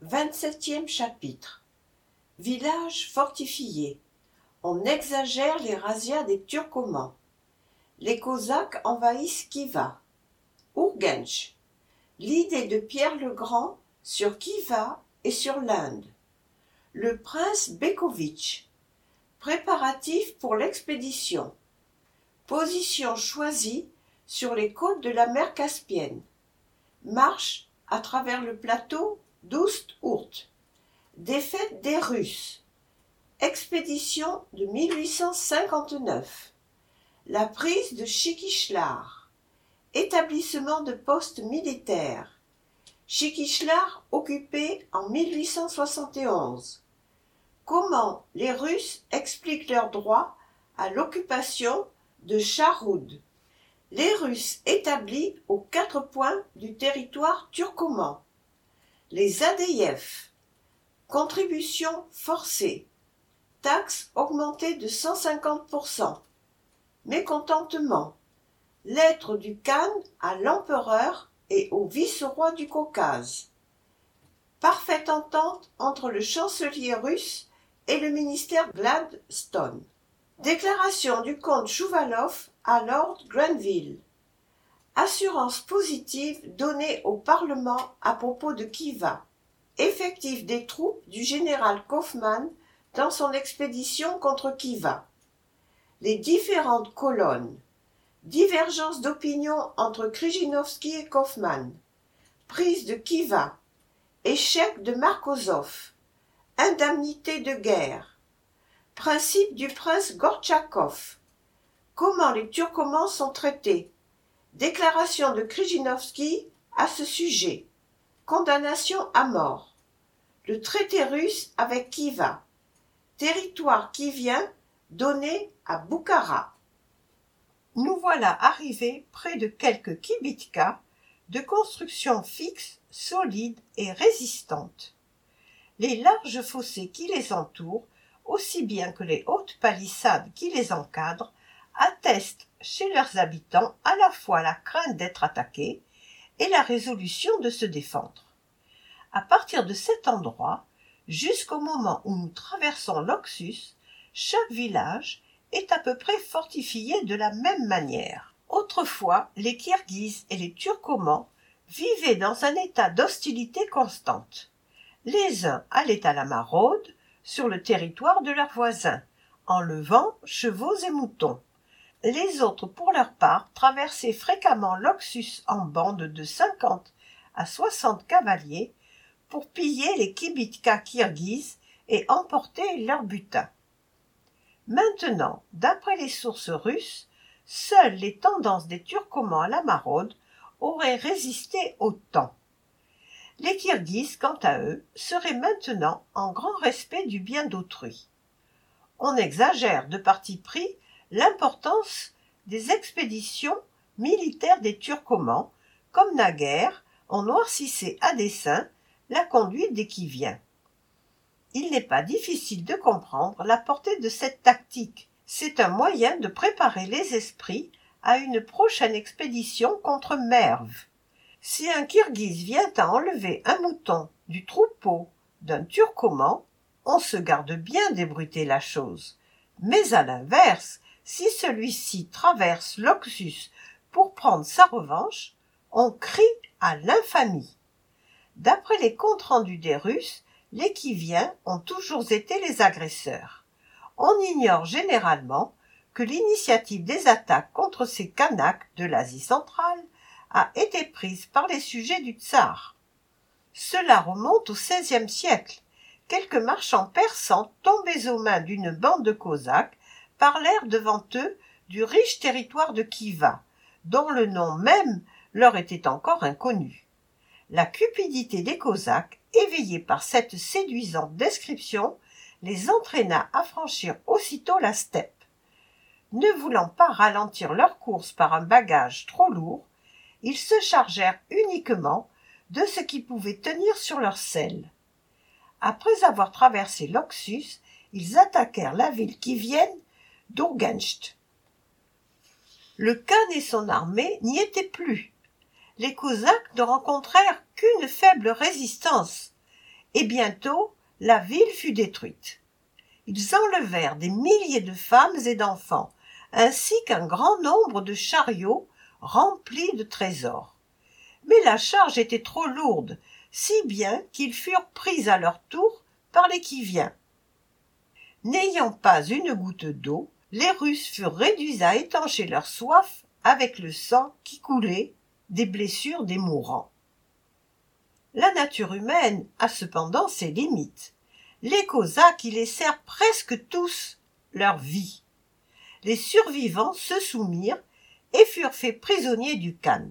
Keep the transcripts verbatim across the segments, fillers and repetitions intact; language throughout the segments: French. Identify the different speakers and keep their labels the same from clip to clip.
Speaker 1: vingt-septième chapitre. Village fortifié. On exagère les razzias des Turcomans. Les Cosaques envahissent Khiva. Urgench. L'idée de Pierre le Grand sur Khiva et sur l'Inde. Le prince Bekovitch. Préparatifs pour l'expédition. Position choisie sur les côtes de la mer Caspienne. Marche à travers le plateau d'Oust-Ourt. Défaite des Russes. Expédition de mille huit cent cinquante-neuf. La prise de Chiquishlare. Établissement de postes militaires. Chiquishlare occupé en mille huit cent soixante et onze. Comment les Russes expliquent leur droit à l'occupation de Sharoud. Les Russes établis aux quatre points du territoire turcoman. Les Adeïefs. Contribution forcée. Taxe augmentée de cent cinquante pour cent. Mécontentement. Lettre du Khan à l'empereur et au vice-roi du Caucase. Parfaite entente entre le chancelier russe et le ministère Gladstone. Déclaration du comte Chouvalov à Lord Grenville. Assurance positive donnée au Parlement à propos de Khiva. Effectif des troupes du général Kaufmann dans son expédition contre Khiva. Les différentes colonnes. Divergence d'opinion entre Krjinovski et Kaufmann. Prise de Khiva. Échec de Markozov. Indemnité de guerre. Principe du prince Gortchakov. Comment les Turcomans sont traités. Déclaration de Krjinovski à ce sujet. Condamnation à mort. Le traité russe avec Khiva. Territoire khivien donné à Boukhara. Nous voilà arrivés près de quelques kibitka de construction fixe, solide et résistante. Les larges fossés qui les entourent, aussi bien que les hautes palissades qui les encadrent, attestent chez leurs habitants à la fois la crainte d'être attaqués et la résolution de se défendre. À partir de cet endroit, jusqu'au moment où nous traversons l'Oxus, chaque village est à peu près fortifié de la même manière. Autrefois, les Kirghizes et les Turcomans vivaient dans un état d'hostilité constante. Les uns allaient à la maraude sur le territoire de leurs voisins, enlevant chevaux et moutons. Les autres, pour leur part, traversaient fréquemment l'Oxus en bandes de cinquante à soixante cavaliers pour piller les kibitka kirghizes et emporter leur butin. Maintenant, d'après les sources russes, seules les tendances des Turcomans à la maraude auraient résisté au temps. Les Kirghizes, quant à eux, seraient maintenant en grand respect du bien d'autrui. On exagère de parti pris l'importance des expéditions militaires des Turcomans, comme naguère on noircissait à dessein la conduite des Khiviens. Il n'est pas difficile de comprendre la portée de cette tactique. C'est un moyen de préparer les esprits à une prochaine expédition contre Merv. Si un Kirghize vient à enlever un mouton du troupeau d'un Turcoman, on se garde bien d'ébruiter la chose. Mais à l'inverse, si celui-ci traverse l'Oxus pour prendre sa revanche, on crie à l'infamie. D'après les comptes rendus des Russes, les Khiviens ont toujours été les agresseurs. On ignore généralement que l'initiative des attaques contre ces Kanaks de l'Asie centrale a été prise par les sujets du tsar. Cela remonte au seizième siècle. Quelques marchands persans tombés aux mains d'une bande de Cosaques parlèrent devant eux du riche territoire de Khiva, dont le nom même leur était encore inconnu. La cupidité des Cosaques, éveillée par cette séduisante description, les entraîna à franchir aussitôt la steppe. Ne voulant pas ralentir leur course par un bagage trop lourd, ils se chargèrent uniquement de ce qui pouvait tenir sur leurs selles. Après avoir traversé l'Oxus, ils attaquèrent la ville khivienne d'Urgench. Le Khan et son armée n'y étaient plus. Les Cosaques ne rencontrèrent qu'une faible résistance,
Speaker 2: et bientôt la ville fut détruite. Ils enlevèrent des milliers de femmes et d'enfants, ainsi qu'un grand nombre de chariots remplis de trésors. Mais la charge était trop lourde, si bien qu'ils furent pris à leur tour par les qui-viens. N'ayant pas une goutte d'eau, les Russes furent réduits à étancher leur soif avec le sang qui coulait des blessures des mourants. La nature humaine a cependant ses limites. Les Cosaques y laissèrent presque tous leur vie. Les survivants se soumirent et furent faits prisonniers du Khan.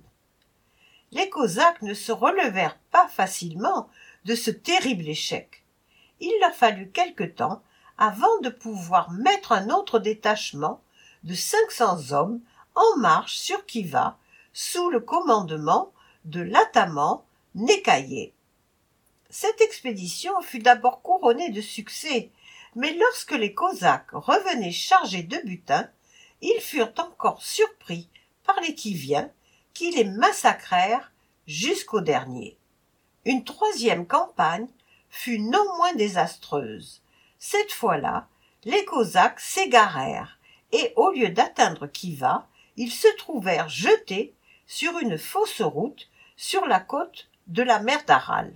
Speaker 2: Les Cosaques ne se relevèrent pas facilement de ce terrible échec. Il leur fallut quelque temps avant de pouvoir mettre un autre détachement de cinq cents hommes en marche sur Khiva sous le commandement de l'ataman Nekayeh. Cette expédition fut d'abord couronnée de succès, mais lorsque les Cosaques revenaient chargés de butin, ils furent encore surpris par les qui-viens qui les massacrèrent jusqu'au dernier. Une troisième campagne fut non moins désastreuse. Cette fois-là, les Cosaques s'égarèrent et, au lieu d'atteindre Khiva, ils se trouvèrent jetés sur une fausse route sur la côte de la mer d'Aral.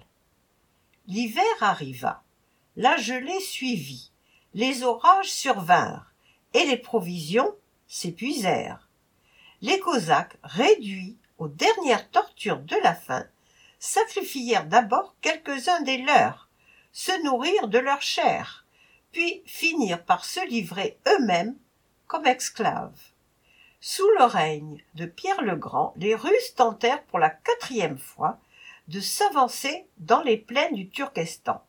Speaker 2: L'hiver arriva, la gelée suivit, les orages survinrent et les provisions s'épuisèrent. Les Cosaques, réduits aux dernières tortures de la faim, sacrifièrent d'abord quelques-uns des leurs, se nourrirent de leur chair, puis finirent par se livrer eux-mêmes comme esclaves. Sous le règne de Pierre le Grand, les Russes tentèrent pour la quatrième fois de s'avancer dans les plaines du Turkestan.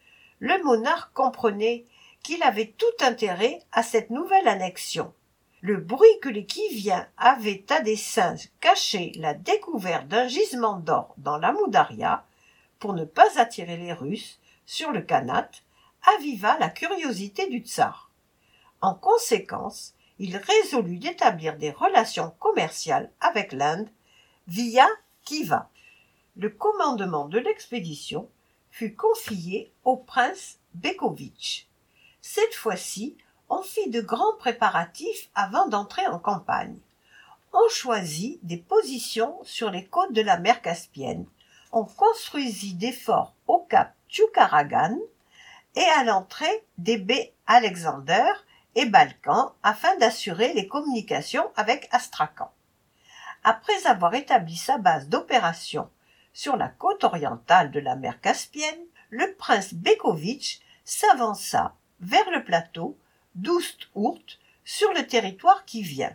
Speaker 2: Le monarque comprenait qu'il avait tout intérêt à cette nouvelle annexion. Le bruit que les qui-viens avaient à dessein caché la découverte d'un gisement d'or dans l'Amoudaria, pour ne pas attirer les Russes sur le Khanat, aviva la curiosité du tsar. En conséquence, il résolut d'établir des relations commerciales avec l'Inde via Khiva. Le commandement de l'expédition fut confié au prince Bekovitch. Cette fois-ci, on fit de grands préparatifs avant d'entrer en campagne. On choisit des positions sur les côtes de la mer Caspienne. On construisit des forts au cap Tchoukaragan et à l'entrée des baies Alexander et Balkan afin d'assurer les communications avec Astrakhan. Après avoir établi sa base d'opération sur la côte orientale de la mer Caspienne, le prince Bekovitch s'avança vers le plateau d'Oust-Ourt sur le territoire qui vient.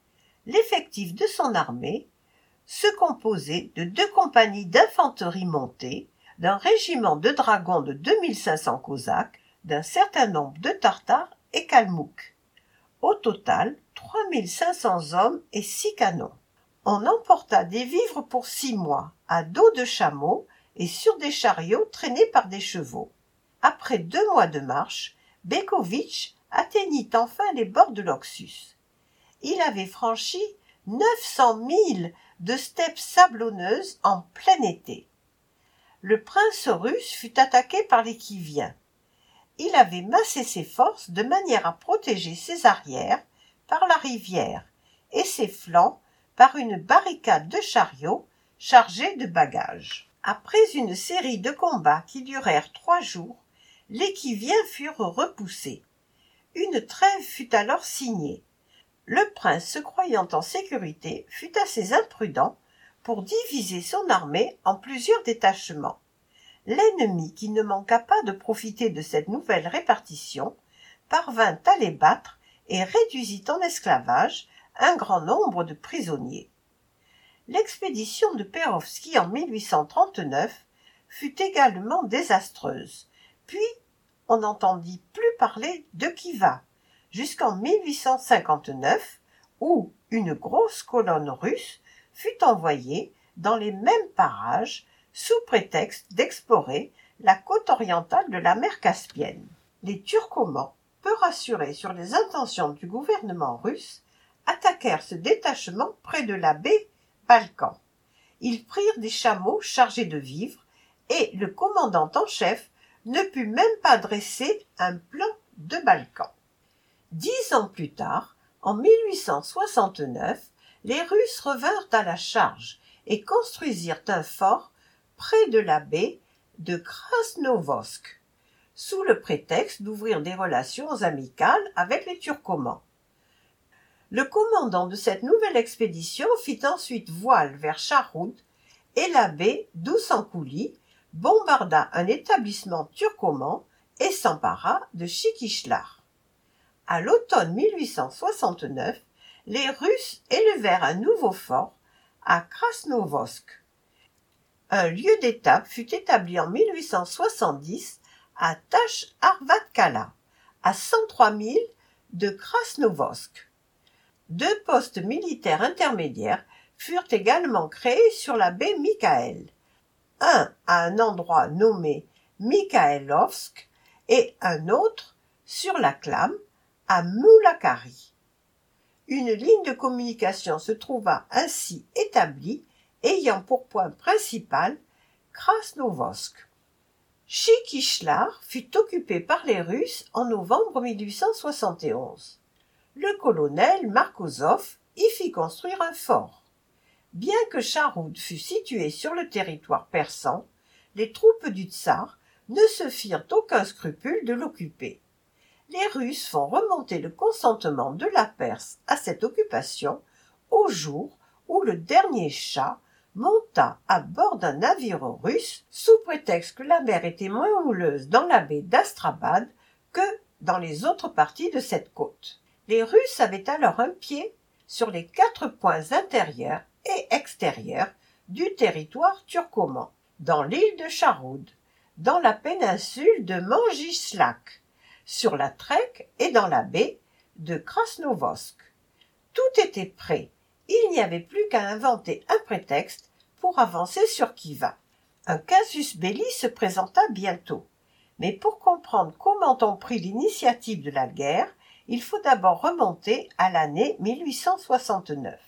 Speaker 2: L'effectif de son armée se composait de deux compagnies d'infanterie montée, d'un régiment de dragons de deux mille cinq cents Cosaques, d'un certain nombre de Tartares et Kalmouks. Au total, trois mille cinq cents hommes et six canons. On emporta des vivres pour six mois, à dos de chameau et sur des chariots traînés par des chevaux. Après deux mois de marche, Bekovitch atteignit enfin les bords de l'Oxus. Il avait franchi neuf cents milles de steppes sablonneuses en plein été. Le prince russe fut attaqué par les qui-viens. Il avait massé ses forces de manière à protéger ses arrières par la rivière et ses flancs par une barricade de chariots chargés de bagages. Après une série de combats qui durèrent trois jours, les qui-viens furent repoussés. Une trêve fut alors signée. Le prince, se croyant en sécurité, fut assez imprudent pour diviser son armée en plusieurs détachements. L'ennemi, qui ne manqua pas de profiter de cette nouvelle répartition, parvint à les battre et réduisit en esclavage un grand nombre de prisonniers. L'expédition de Pérovski en mille huit cent trente-neuf fut également désastreuse. Puis, on n'entendit plus parler de Khiva, jusqu'en mille huit cent cinquante-neuf, où une grosse colonne russe fut envoyée dans les mêmes parages sous prétexte d'explorer la côte orientale de la mer Caspienne. Les Turcomans, peu rassurés sur les intentions du gouvernement russe, attaquèrent ce détachement près de la baie Balkan. Ils prirent des chameaux chargés de vivres et le commandant en chef ne put même pas dresser un plan de Balkan. Dix ans plus tard, en mille huit cent soixante-neuf, les Russes revinrent à la charge et construisirent un fort près de la baie de Krasnovodsk, sous le prétexte d'ouvrir des relations amicales avec les Turcomans. Le commandant de cette nouvelle expédition fit ensuite voile vers Charhoud et la baie d'Oussankouli bombarda un établissement turcoman et s'empara de Chikhishlar. À l'automne mille huit cent soixante-neuf, les Russes élevèrent un nouveau fort à Krasnovodsk. Un lieu d'étape fut établi en mille huit cent soixante-dix à Tash-Arvatkala, à cent trois milles de Krasnovodsk. Deux postes militaires intermédiaires furent également créés sur la baie Mikhaël, un à un endroit nommé Mikhaïlovsk et un autre sur la Klame à Moulakari. Une ligne de communication se trouva ainsi établie, ayant pour point principal Krasnovodsk. Chikhishlar fut occupé par les Russes en novembre mille huit cent soixante et onze. Le colonel Markozov y fit construire un fort. Bien que Charhoud fût situé sur le territoire persan, les troupes du tsar ne se firent aucun scrupule de l'occuper. Les Russes font remonter le consentement de la Perse à cette occupation au jour où le dernier Shah monta à bord d'un navire russe sous prétexte que la mer était moins houleuse dans la baie d'Astrabad que dans les autres parties de cette côte. Les Russes avaient alors un pied sur les quatre points intérieurs et extérieurs du territoire turcoman, dans l'île de Charhoud, dans la péninsule de Mangislak, sur la Trek et dans la baie de Krasnovodsk. Tout était prêt, il n'y avait plus qu'à inventer un prétexte pour avancer sur Khiva. Un casus belli se présenta bientôt, mais pour comprendre comment on prit l'initiative de la guerre, il faut d'abord remonter à l'année mille huit cent soixante-neuf.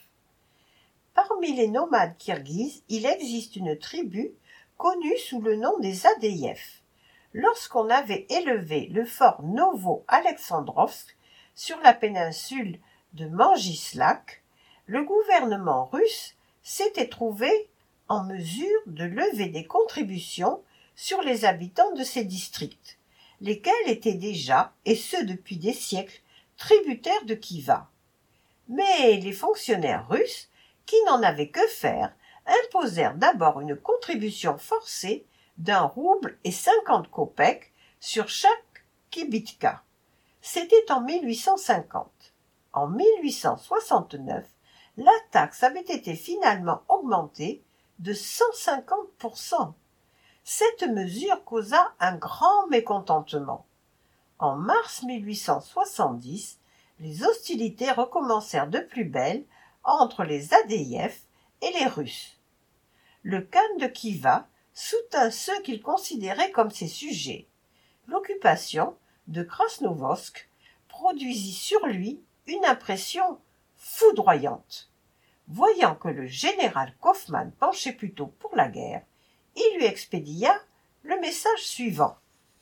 Speaker 2: Parmi les nomades kirghizes, il existe une tribu connue sous le nom des Adeïefs. Lorsqu'on avait élevé le fort Novo-Alexandrovsk sur la péninsule de Mangislak, le gouvernement russe s'était trouvé en mesure de lever des contributions sur les habitants de ces districts, lesquels étaient déjà, et ce depuis des siècles, tributaires de Khiva. Mais les fonctionnaires russes, qui n'en avaient que faire, imposèrent d'abord une contribution forcée d'un rouble et cinquante kopecks sur chaque kibitka. C'était en mille huit cent cinquante. En mille huit cent soixante-neuf, la taxe avait été finalement augmentée de cent cinquante pour cent. Cette mesure causa un grand mécontentement. En mars mille huit cent soixante-dix, les hostilités recommencèrent de plus belle entre les Adeïefs et les Russes. Le khan de Khiva soutint ceux qu'il considérait comme ses sujets. L'occupation de Krasnovodsk produisit sur lui une impression foudroyante. Voyant que le général Kaufmann penchait plutôt pour la guerre, il lui expédia le message suivant.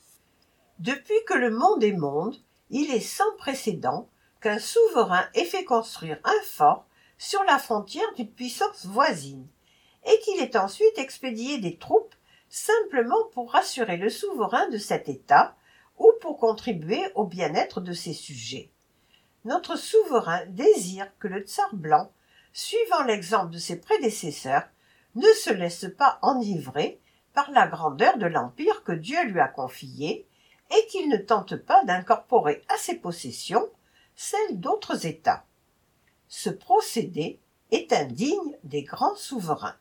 Speaker 2: Depuis que le monde est monde, il est sans précédent qu'un souverain ait fait construire un fort sur la frontière d'une puissance voisine, et qu'il ait ensuite expédié des troupes simplement pour rassurer le souverain de cet État ou pour contribuer au bien-être de ses sujets. Notre souverain désire que le tsar blanc, suivant l'exemple de ses prédécesseurs, ne se laisse pas enivrer par la grandeur de l'empire que Dieu lui a confié et qu'il ne tente pas d'incorporer à ses possessions celles d'autres États. Ce procédé est indigne des grands souverains.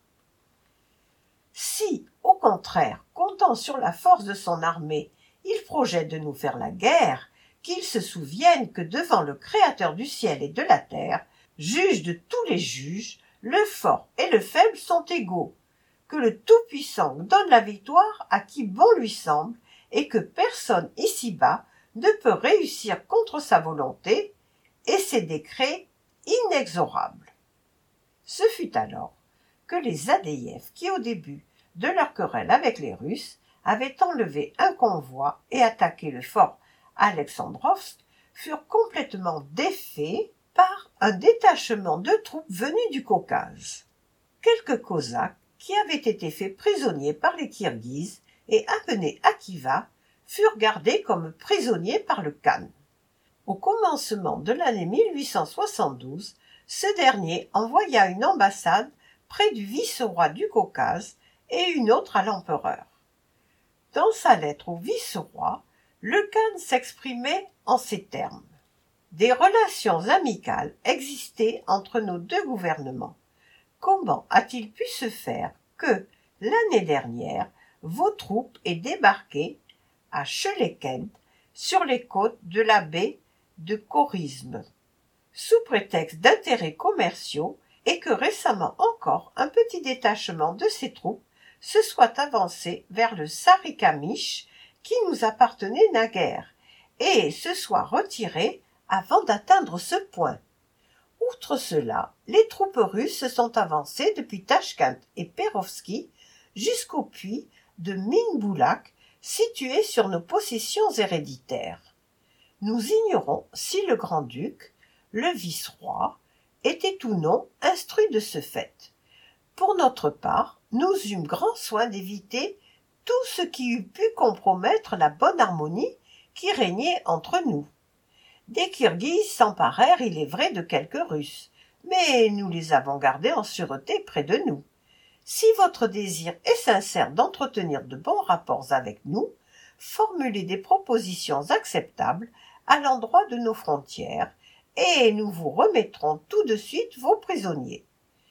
Speaker 2: Si, au contraire, comptant sur la force de son armée, il projette de nous faire la guerre, qu'il se souvienne que devant le Créateur du ciel et de la terre, juge de tous les juges, le fort et le faible sont égaux, que le Tout-Puissant donne la victoire à qui bon lui semble, et que personne ici-bas ne peut réussir contre sa volonté et ses décrets inexorables. Ce fut alors que les Adeïefs, qui au début de leur querelle avec les Russes, avaient enlevé un convoi et attaqué le fort Alexandrovsk, furent complètement défaits par un détachement de troupes venues du Caucase. Quelques Cosaques, qui avaient été faits prisonniers par les Kirghizes et amenés à Khiva, furent gardés comme prisonniers par le Khan. Au commencement de l'année mille huit cent soixante-douze, ce dernier envoya une ambassade près du vice-roi du Caucase et une autre à l'empereur. Dans sa lettre au vice-roi, le Khan s'exprimait en ces termes. Des relations amicales existaient entre nos deux gouvernements. Comment a-t-il pu se faire que, l'année dernière, vos troupes aient débarqué à Chelekent, sur les côtes de la baie de Khorizm, sous prétexte d'intérêts commerciaux, et que récemment encore un petit détachement de ces troupes se soit avancé vers le Sarikamish, qui nous appartenait naguère, et se soit retiré avant d'atteindre ce point. Outre cela, les troupes russes se sont avancées depuis Tachkent et Perovski jusqu'au puits de Minboulak, situé sur nos possessions héréditaires. Nous ignorons si le grand-duc, le vice-roi, était ou non instruit de ce fait. Pour notre part, nous eûmes grand soin d'éviter tout ce qui eût pu compromettre la bonne harmonie qui régnait entre nous. Des Kirghizes s'emparèrent, il est vrai, de quelques Russes, mais nous les avons gardés en sûreté près de nous. Si votre désir est sincère d'entretenir de bons rapports avec nous, formulez des propositions acceptables à l'endroit de nos frontières, et nous vous remettrons tout de suite vos prisonniers.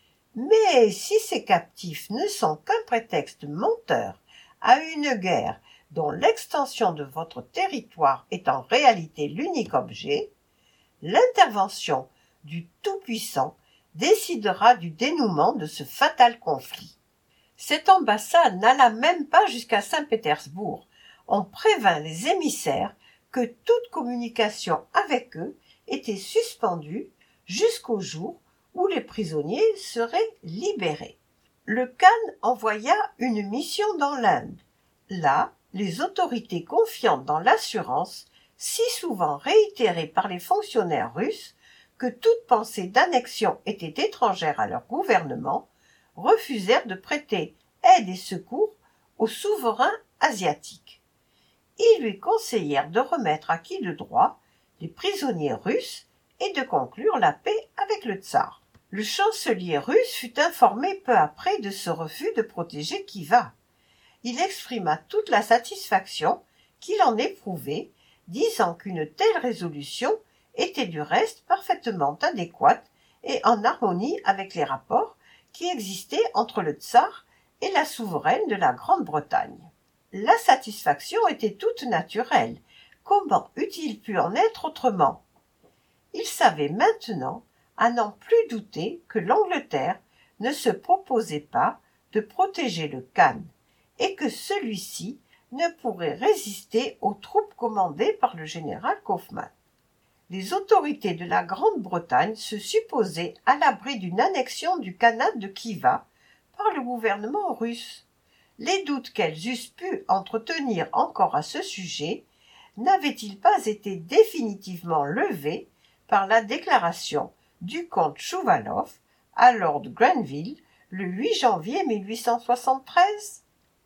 Speaker 2: Mais si ces captifs ne sont qu'un prétexte menteur à une guerre dont l'extension de votre territoire est en réalité l'unique objet, l'intervention du Tout-Puissant décidera du dénouement de ce fatal conflit. Cette ambassade n'alla même pas jusqu'à Saint-Pétersbourg. On prévint les émissaires que toute communication avec eux était suspendue jusqu'au jour où les prisonniers seraient libérés. Le Khan envoya une mission dans l'Inde. Là, les autorités confiantes dans l'assurance, si souvent réitérée par les fonctionnaires russes, que toute pensée d'annexion était étrangère à leur gouvernement, refusèrent de prêter aide et secours au souverain asiatique. Ils lui conseillèrent de remettre à qui de droit les prisonniers russes et de conclure la paix avec le tsar. Le chancelier russe fut informé peu après de ce refus de protéger Khiva. Il exprima toute la satisfaction qu'il en éprouvait, disant qu'une telle résolution était du reste parfaitement adéquate et en harmonie avec les rapports qui existaient entre le tsar et la souveraine de la Grande-Bretagne. La satisfaction était toute naturelle. Comment eût-il pu en être autrement? Il savait maintenant, à n'en plus douter, que l'Angleterre ne se proposait pas de protéger le Khan, et que celui-ci ne pourrait résister aux troupes commandées par le général Kaufmann. Les autorités de la Grande-Bretagne se supposaient à l'abri d'une annexion du Khanat de Khiva par le gouvernement russe. Les doutes qu'elles eussent pu entretenir encore à ce sujet n'avaient-ils pas été définitivement levés par la déclaration du comte Chouvalov à Lord Grenville le huit janvier mille huit cent soixante-treize?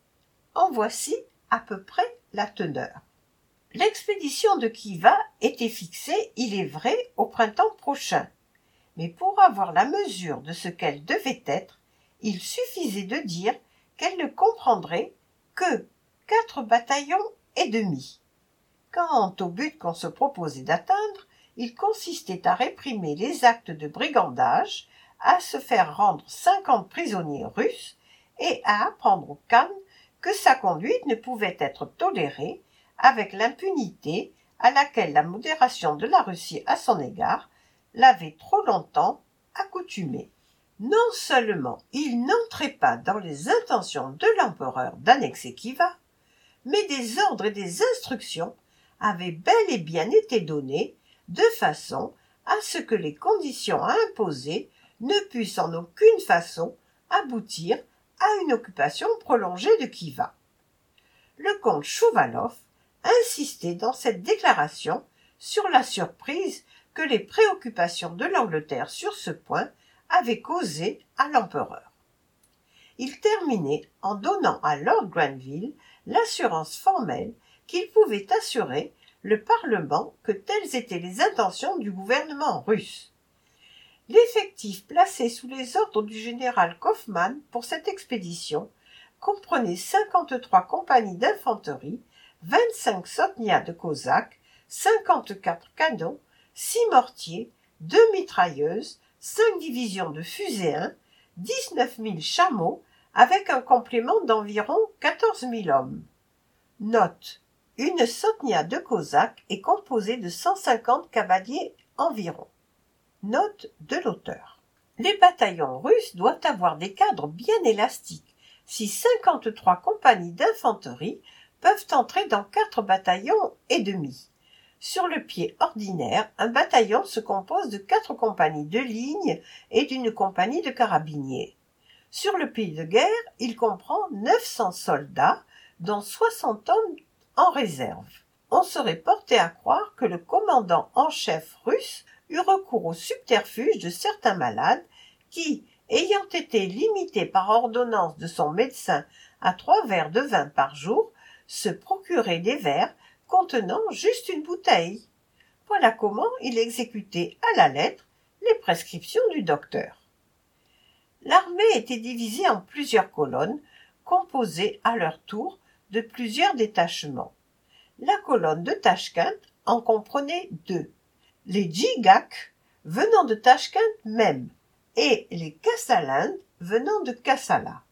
Speaker 2: En voici à peu près la teneur. L'expédition de Khiva était fixée, il est vrai, au printemps prochain, mais pour avoir la mesure de ce qu'elle devait être, il suffisait de dire qu'elle ne comprendrait que quatre bataillons et demi. Quant au but qu'on se proposait d'atteindre, il consistait à réprimer les actes de brigandage, à se faire rendre cinquante prisonniers russes et à apprendre au Khan que sa conduite ne pouvait être tolérée avec l'impunité à laquelle la modération de la Russie à son égard l'avait trop longtemps accoutumé. Non seulement il n'entrait pas dans les intentions de l'empereur d'annexer Khiva, mais des ordres et des instructions avaient bel et bien été donnés de façon à ce que les conditions à imposer ne puissent en aucune façon aboutir à une occupation prolongée de Khiva. Le comte Chouvalov insistait dans cette déclaration sur la surprise que les préoccupations de l'Angleterre sur ce point avaient causée à l'empereur. Il terminait en donnant à Lord Grenville l'assurance formelle qu'il pouvait assurer le Parlement que telles étaient les intentions du gouvernement russe. L'effectif placé sous les ordres du général Kaufmann pour cette expédition comprenait cinquante-trois compagnies d'infanterie, vingt-cinq sotnias de cosaques, cinquante-quatre canons, six mortiers, deux mitrailleuses, cinq divisions de fuséens, dix-neuf mille chameaux, avec un complément d'environ quatorze mille hommes. Note. Une sotnia de cosaques est composée de cent cinquante cavaliers environ. Note de l'auteur. Les bataillons russes doivent avoir des cadres bien élastiques, si cinquante-trois compagnies d'infanterie peuvent entrer dans quatre bataillons et demi. Sur le pied ordinaire, un bataillon se compose de quatre compagnies de ligne et d'une compagnie de carabiniers. Sur le pied de guerre, il comprend neuf cents soldats, dont soixante hommes en réserve. On serait porté à croire que le commandant en chef russe eut recours au subterfuge de certains malades qui, ayant été limités par ordonnance de son médecin à trois verres de vin par jour, se procuraient des verres contenant juste une bouteille. Voilà comment il exécutait à la lettre les prescriptions du docteur. L'armée était divisée en plusieurs colonnes, composées à leur tour de plusieurs détachements. La colonne de Tachkent en comprenait deux, les Djigaks venant de Tachkent même et les Kassalins venant de Kassala.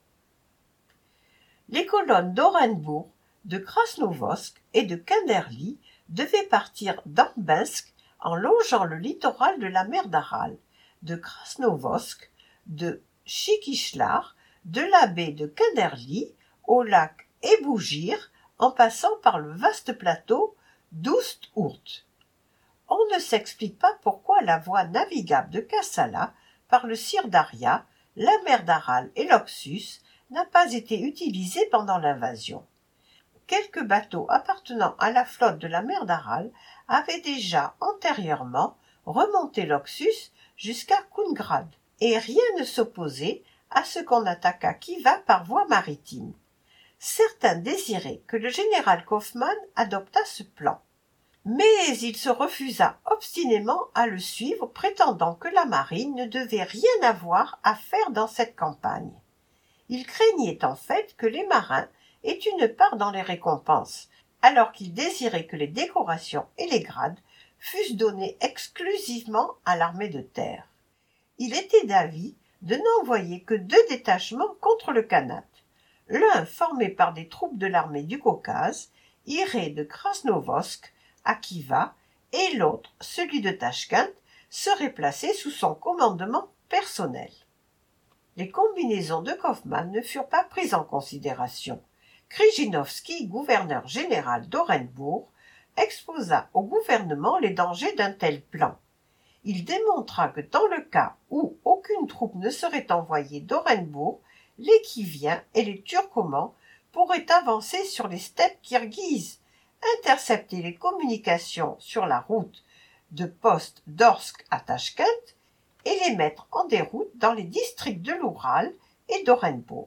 Speaker 2: Les colonnes d'Orenbourg, de Krasnovosk et de Kinderli devaient partir d'Arbensk en longeant le littoral de la mer d'Aral, de Krasnovosk, de Chikishlar, de la baie de Kinderli au lac Ebougir en passant par le vaste plateau d'Oust-Ourt. On ne s'explique pas pourquoi la voie navigable de Kassala par le Sir-Daria, la mer d'Aral et l'Oxus n'a pas été utilisée pendant l'invasion. Quelques bateaux appartenant à la flotte de la mer d'Aral avaient déjà antérieurement remonté l'Oxus jusqu'à Koungrad, et rien ne s'opposait à ce qu'on attaquât Khiva par voie maritime. Certains désiraient que le général Kaufmann adoptât ce plan. Mais il se refusa obstinément à le suivre, prétendant que la marine ne devait rien avoir à faire dans cette campagne. Il craignait en fait que les marins aient une part dans les récompenses, alors qu'il désirait que les décorations et les grades fussent donnés exclusivement à l'armée de terre. Il était d'avis de n'envoyer que deux détachements contre le Khanat. L'un, formé par des troupes de l'armée du Caucase, irait de Krasnovosk à Khiva, et l'autre, celui de Tachkent, serait placé sous son commandement personnel. Les combinaisons de Kaufmann ne furent pas prises en considération. Krijinovski, gouverneur général d'Orenbourg, exposa au gouvernement les dangers d'un tel plan. Il démontra que dans le cas où aucune troupe ne serait envoyée d'Orenbourg, les Khiviens et les Turcomans pourraient avancer sur les steppes kirghizes, intercepter les communications sur la route de poste d'Orsk à Tachkent et les mettre en déroute dans les districts de l'Oural et d'Orenbourg.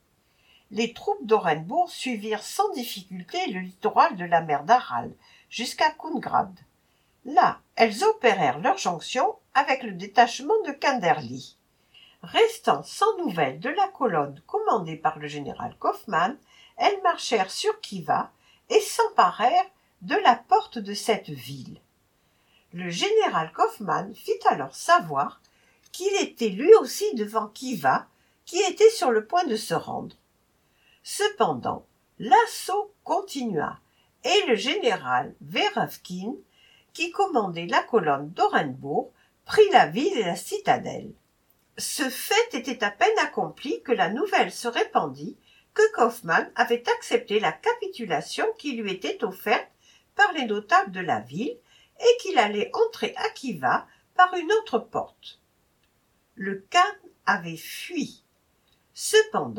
Speaker 2: Les troupes d'Orenbourg suivirent sans difficulté le littoral de la mer d'Aral jusqu'à Koungrad. Là, elles opérèrent leur jonction avec le détachement de Kinderli. Restant sans nouvelles de la colonne commandée par le général Kaufmann, elles marchèrent sur Khiva et s'emparèrent de la porte de cette ville. Le général Kaufmann fit alors savoir qu'il était lui aussi devant Khiva, qui était sur le point de se rendre. Cependant, l'assaut continua, et le général Verevkine, qui commandait la colonne d'Orenbourg, prit la ville et la citadelle. Ce fait était à peine accompli que la nouvelle se répandit que Kaufmann avait accepté la capitulation qui lui était offerte par les notables de la ville et qu'il allait entrer à Khiva par une autre porte. Le Khan avait fui. Cependant,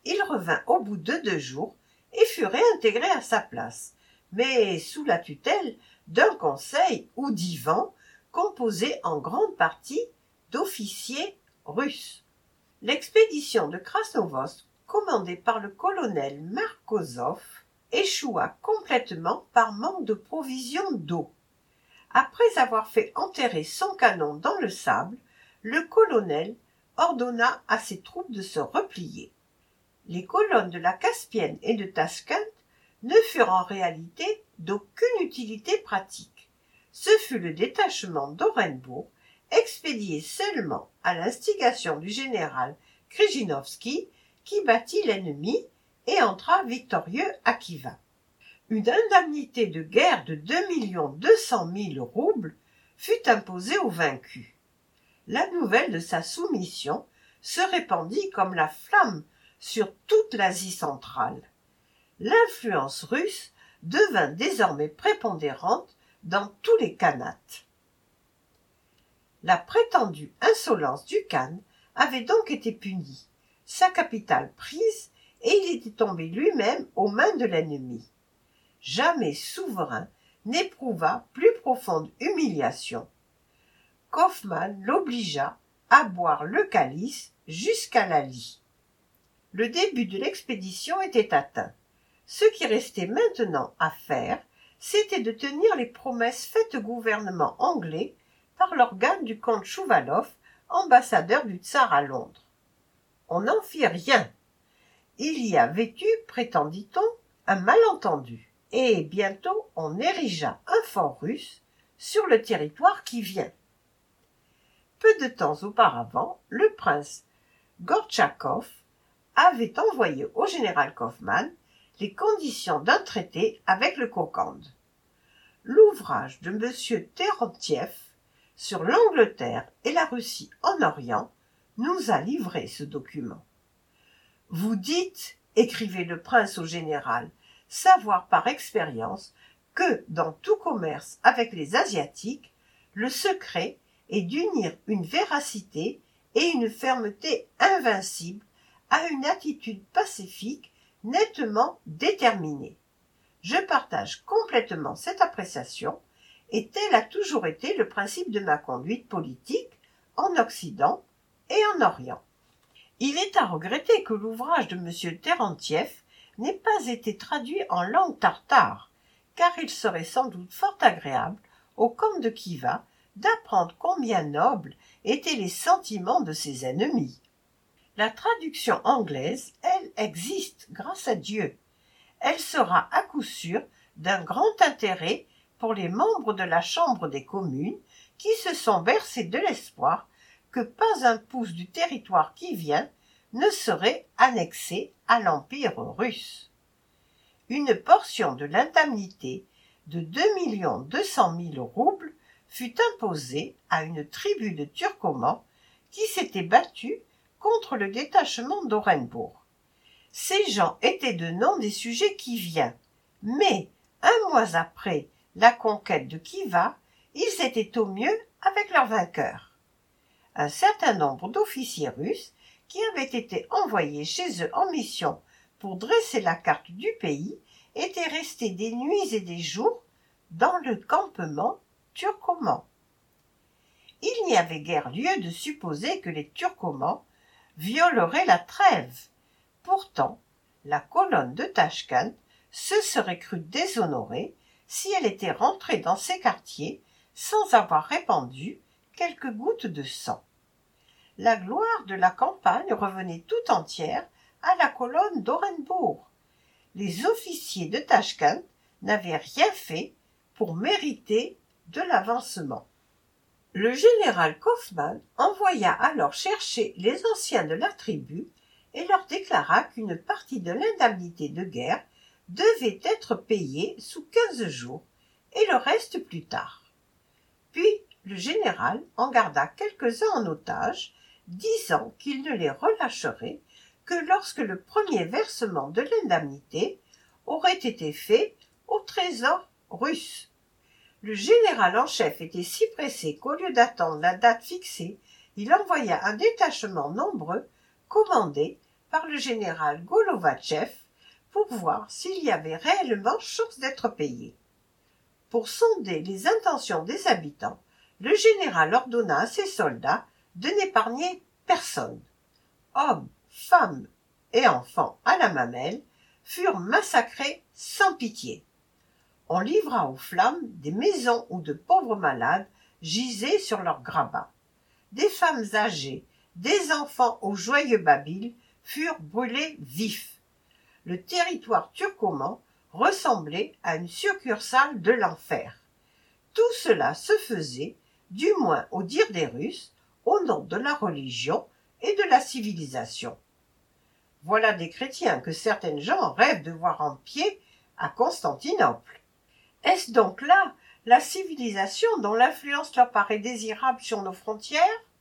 Speaker 2: Il revint au bout de deux jours et fut réintégré à sa place, mais sous la tutelle d'un conseil ou divan composé en grande partie d'officiers russes. L'expédition de Krasnovost, commandée par le colonel Markozov, échoua complètement par manque de provisions d'eau. Après avoir fait enterrer son canon dans le sable, le colonel ordonna à ses troupes de se replier. Les colonnes de la Caspienne et de Tachkent ne furent en réalité d'aucune utilité pratique. Ce fut le détachement d'Orenbourg, expédié seulement à l'instigation du général Krijinovski, qui battit l'ennemi et entra victorieux à Khiva. Une indemnité de guerre de deux millions deux cent mille roubles fut imposée aux vaincus. La nouvelle de sa soumission se répandit comme la flamme sur toute l'Asie centrale. L'influence russe devint désormais prépondérante dans tous les khanates. La prétendue insolence du Khan avait donc été punie, sa capitale prise, et il était tombé lui-même aux mains de l'ennemi. Jamais souverain n'éprouva plus profonde humiliation. Kaufmann l'obligea à boire le calice jusqu'à la lie. Le début de l'expédition était atteint. Ce qui restait maintenant à faire, c'était de tenir les promesses faites au gouvernement anglais par l'organe du comte Chouvalov, ambassadeur du tsar à Londres. On n'en fit rien. Il y avait eu, prétendit-on, un malentendu, et bientôt on érigea un fort russe sur le territoire qui vient. Peu de temps auparavant, le prince Gortchakov avait envoyé au général Kaufmann les conditions d'un traité avec le Kokand. L'ouvrage de M. Terentiev sur l'Angleterre et la Russie en Orient nous a livré ce document. « Vous dites, écrivait le prince au général, savoir par expérience que dans tout commerce avec les Asiatiques, le secret est d'unir une véracité et une fermeté invincibles à une attitude pacifique nettement déterminée. Je partage complètement cette appréciation, et tel a toujours été le principe de ma conduite politique en Occident et en Orient. Il est à regretter que l'ouvrage de M. Terentiev n'ait pas été traduit en langue tartare, car il serait sans doute fort agréable au comte de Khiva d'apprendre combien nobles étaient les sentiments de ses ennemis. La traduction anglaise, elle, existe, grâce à Dieu. Elle sera à coup sûr d'un grand intérêt pour les membres de la Chambre des communes qui se sont bercés de l'espoir que pas un pouce du territoire qui vient ne serait annexé à l'Empire russe. Une portion de l'indemnité de deux millions deux cent mille roubles fut imposée à une tribu de Turcomans qui s'était battue contre le détachement d'Orenbourg. Ces gens étaient de nom des sujets qui viennent, mais un mois après la conquête de Khiva, ils étaient au mieux avec leurs vainqueurs. Un certain nombre d'officiers russes qui avaient été envoyés chez eux en mission pour dresser la carte du pays étaient restés des nuits et des jours dans le campement turcoman. Il n'y avait guère lieu de supposer que les Turcomans violeraient la trêve. Pourtant, la colonne de Tachkent se serait crue déshonorée si elle était rentrée dans ces quartiers sans avoir répandu quelques gouttes de sang. La gloire de la campagne revenait tout entière à la colonne d'Orenbourg. Les officiers de Tachkent n'avaient rien fait pour mériter de l'avancement. Le général Kaufmann envoya alors chercher les anciens de la tribu et leur déclara qu'une partie de l'indemnité de guerre devait être payée sous quinze jours et le reste plus tard. Puis le général en garda quelques-uns en otage, disant qu'il ne les relâcherait que lorsque le premier versement de l'indemnité aurait été fait au trésor russe. Le général en chef était si pressé qu'au lieu d'attendre la date fixée, il envoya un détachement nombreux, commandé par le général Golovatchev pour voir s'il y avait réellement chance d'être payé. Pour sonder les intentions des habitants, le général ordonna à ses soldats de n'épargner personne. Hommes, femmes et enfants à la mamelle furent massacrés sans pitié. On livra aux flammes des maisons où de pauvres malades gisaient sur leurs grabats. Des femmes âgées, des enfants aux joyeux babiles furent brûlés vifs. Le territoire turcoman ressemblait à une succursale de l'enfer. Tout cela se faisait, du moins au dire des Russes, au nom de la religion et de la civilisation. Voilà des chrétiens que certaines gens rêvent de voir en pied à Constantinople. Est-ce donc là la civilisation dont l'influence leur paraît désirable sur nos frontières?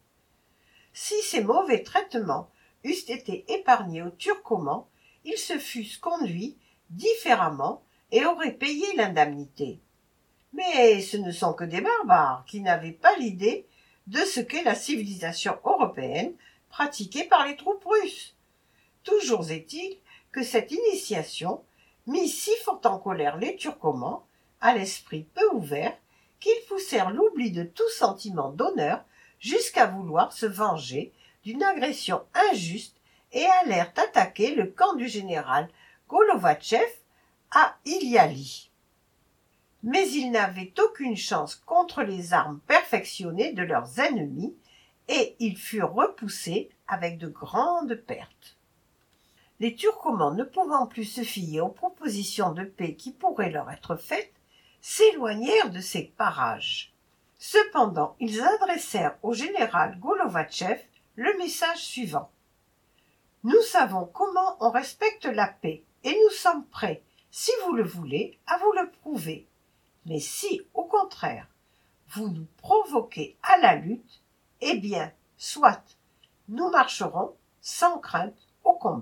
Speaker 2: Si ces mauvais traitements eussent été épargnés aux Turcomans, ils se fussent conduits différemment et auraient payé l'indemnité. Mais ce ne sont que des barbares qui n'avaient pas l'idée de ce qu'est la civilisation européenne pratiquée par les troupes russes. Toujours est-il que cette initiation mit si fort en colère les Turcomans, à l'esprit peu ouvert, qu'ils poussèrent l'oubli de tout sentiment d'honneur jusqu'à vouloir se venger d'une agression injuste et allèrent attaquer le camp du général Golovatchev à Iliali. Mais ils n'avaient aucune chance contre les armes perfectionnées de leurs ennemis et ils furent repoussés avec de grandes pertes. Les Turcomans, ne pouvant plus se fier aux propositions de paix qui pourraient leur être faites, s'éloignèrent de ces parages. Cependant, ils adressèrent au général Golovatchev le message suivant. « Nous savons comment on respecte la paix et nous sommes prêts, si vous le voulez, à vous le prouver. Mais si, au contraire, vous nous provoquez à la lutte, eh bien, soit, nous marcherons sans crainte au combat. »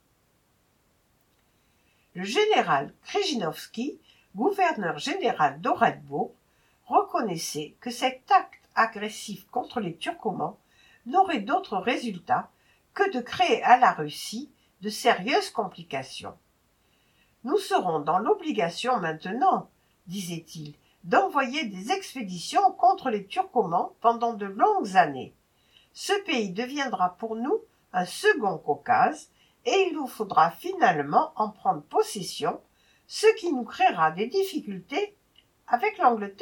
Speaker 2: Le général Krjinovski, gouverneur général d'Orenbourg, reconnaissait que cet acte agressif contre les Turcomans n'aurait d'autre résultat que de créer à la Russie de sérieuses complications. « Nous serons dans l'obligation maintenant, disait-il, d'envoyer des expéditions contre les Turcomans pendant de longues années. Ce pays deviendra pour nous un second Caucase et il nous faudra finalement en prendre possession, ce qui nous créera des difficultés avec l'Angleterre. »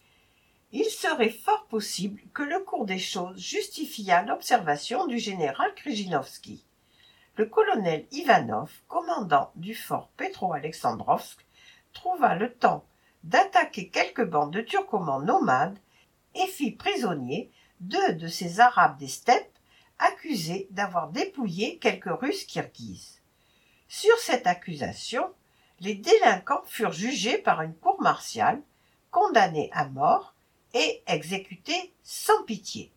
Speaker 2: Il serait fort possible que le cours des choses justifiât l'observation du général Krjinovski. Le colonel Ivanov, commandant du fort Petro-Alexandrovsk, trouva le temps d'attaquer quelques bandes de Turcomans nomades et fit prisonniers deux de ces Arabes des steppes accusés d'avoir dépouillé quelques Russes kirghizes. Sur cette accusation, les délinquants furent jugés par une cour martiale, condamnés à mort et exécutés sans pitié.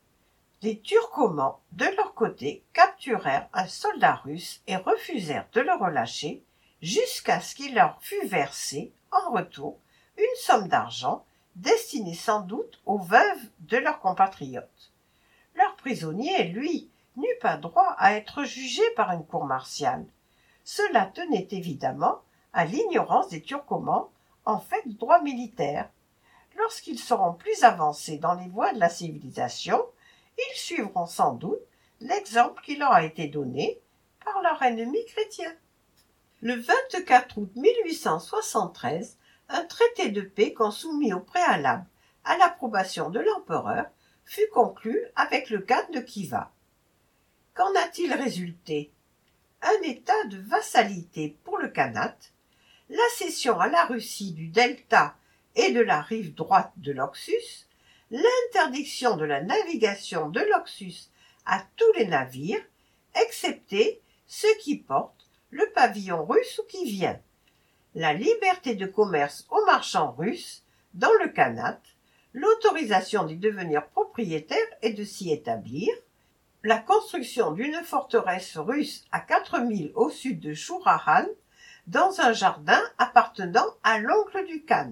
Speaker 2: Les Turcomans, de leur côté, capturèrent un soldat russe et refusèrent de le relâcher jusqu'à ce qu'il leur fût versé, en retour, une somme d'argent destinée sans doute aux veuves de leurs compatriotes. Leur prisonnier, lui, n'eut pas droit à être jugé par une cour martiale. Cela tenait évidemment à l'ignorance des Turcomans en fait du droit militaire. Lorsqu'ils seront plus avancés dans les voies de la civilisation, ils suivront sans doute l'exemple qui leur a été donné par leur ennemi chrétien. Le vingt-quatre août mille huit cent soixante-treize, un traité de paix qu'on soumit au préalable à l'approbation de l'empereur fut conclu avec le khan de Khiva. Qu'en a-t-il résulté? Un état de vassalité pour le khanat, la cession à la Russie du delta et de la rive droite de l'Oxus, l'interdiction de la navigation de l'Oxus à tous les navires, excepté ceux qui portent le pavillon russe ou qui vient, la liberté de commerce aux marchands russes dans le Khanat, l'autorisation d'y devenir propriétaire et de s'y établir, la construction d'une forteresse russe à quatre milles au sud de Chourahan, dans un jardin appartenant à l'oncle du Khan.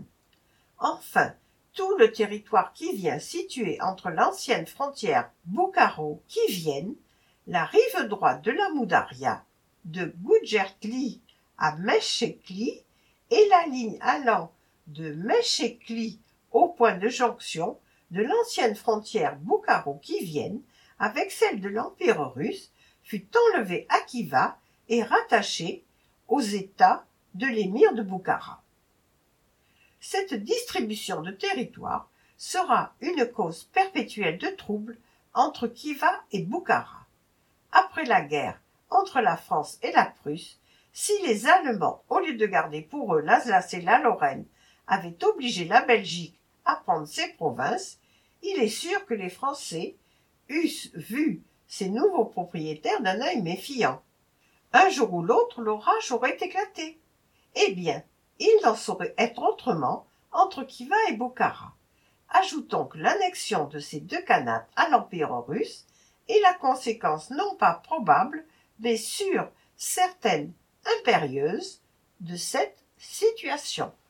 Speaker 2: Enfin, tout le territoire qui vient situé entre l'ancienne frontière Boukharo-Kivienne La rive droite de la Moudaria, de Gudjertli à Meshekli, et la ligne allant de Meshekli au point de jonction de l'ancienne frontière boukaro-kivienne avec celle de l'Empire russe, fut enlevée à Khiva et rattachée aux États de l'émir de Boukhara. Cette distribution de territoire sera une cause perpétuelle de troubles entre Khiva et Boukhara. Après la guerre entre la France et la Prusse, si les Allemands, au lieu de garder pour eux l'Alsace et la Lorraine, avaient obligé la Belgique à prendre ces provinces, il est sûr que les Français eussent vu ces nouveaux propriétaires d'un œil méfiant. Un jour ou l'autre, l'orage aurait éclaté. Eh bien, il n'en saurait être autrement entre Khiva et Boukhara. Ajoutons que l'annexion de ces deux khanates à l'Empire russe est la conséquence non pas probable, mais sûre, certaine, impérieuse de cette situation.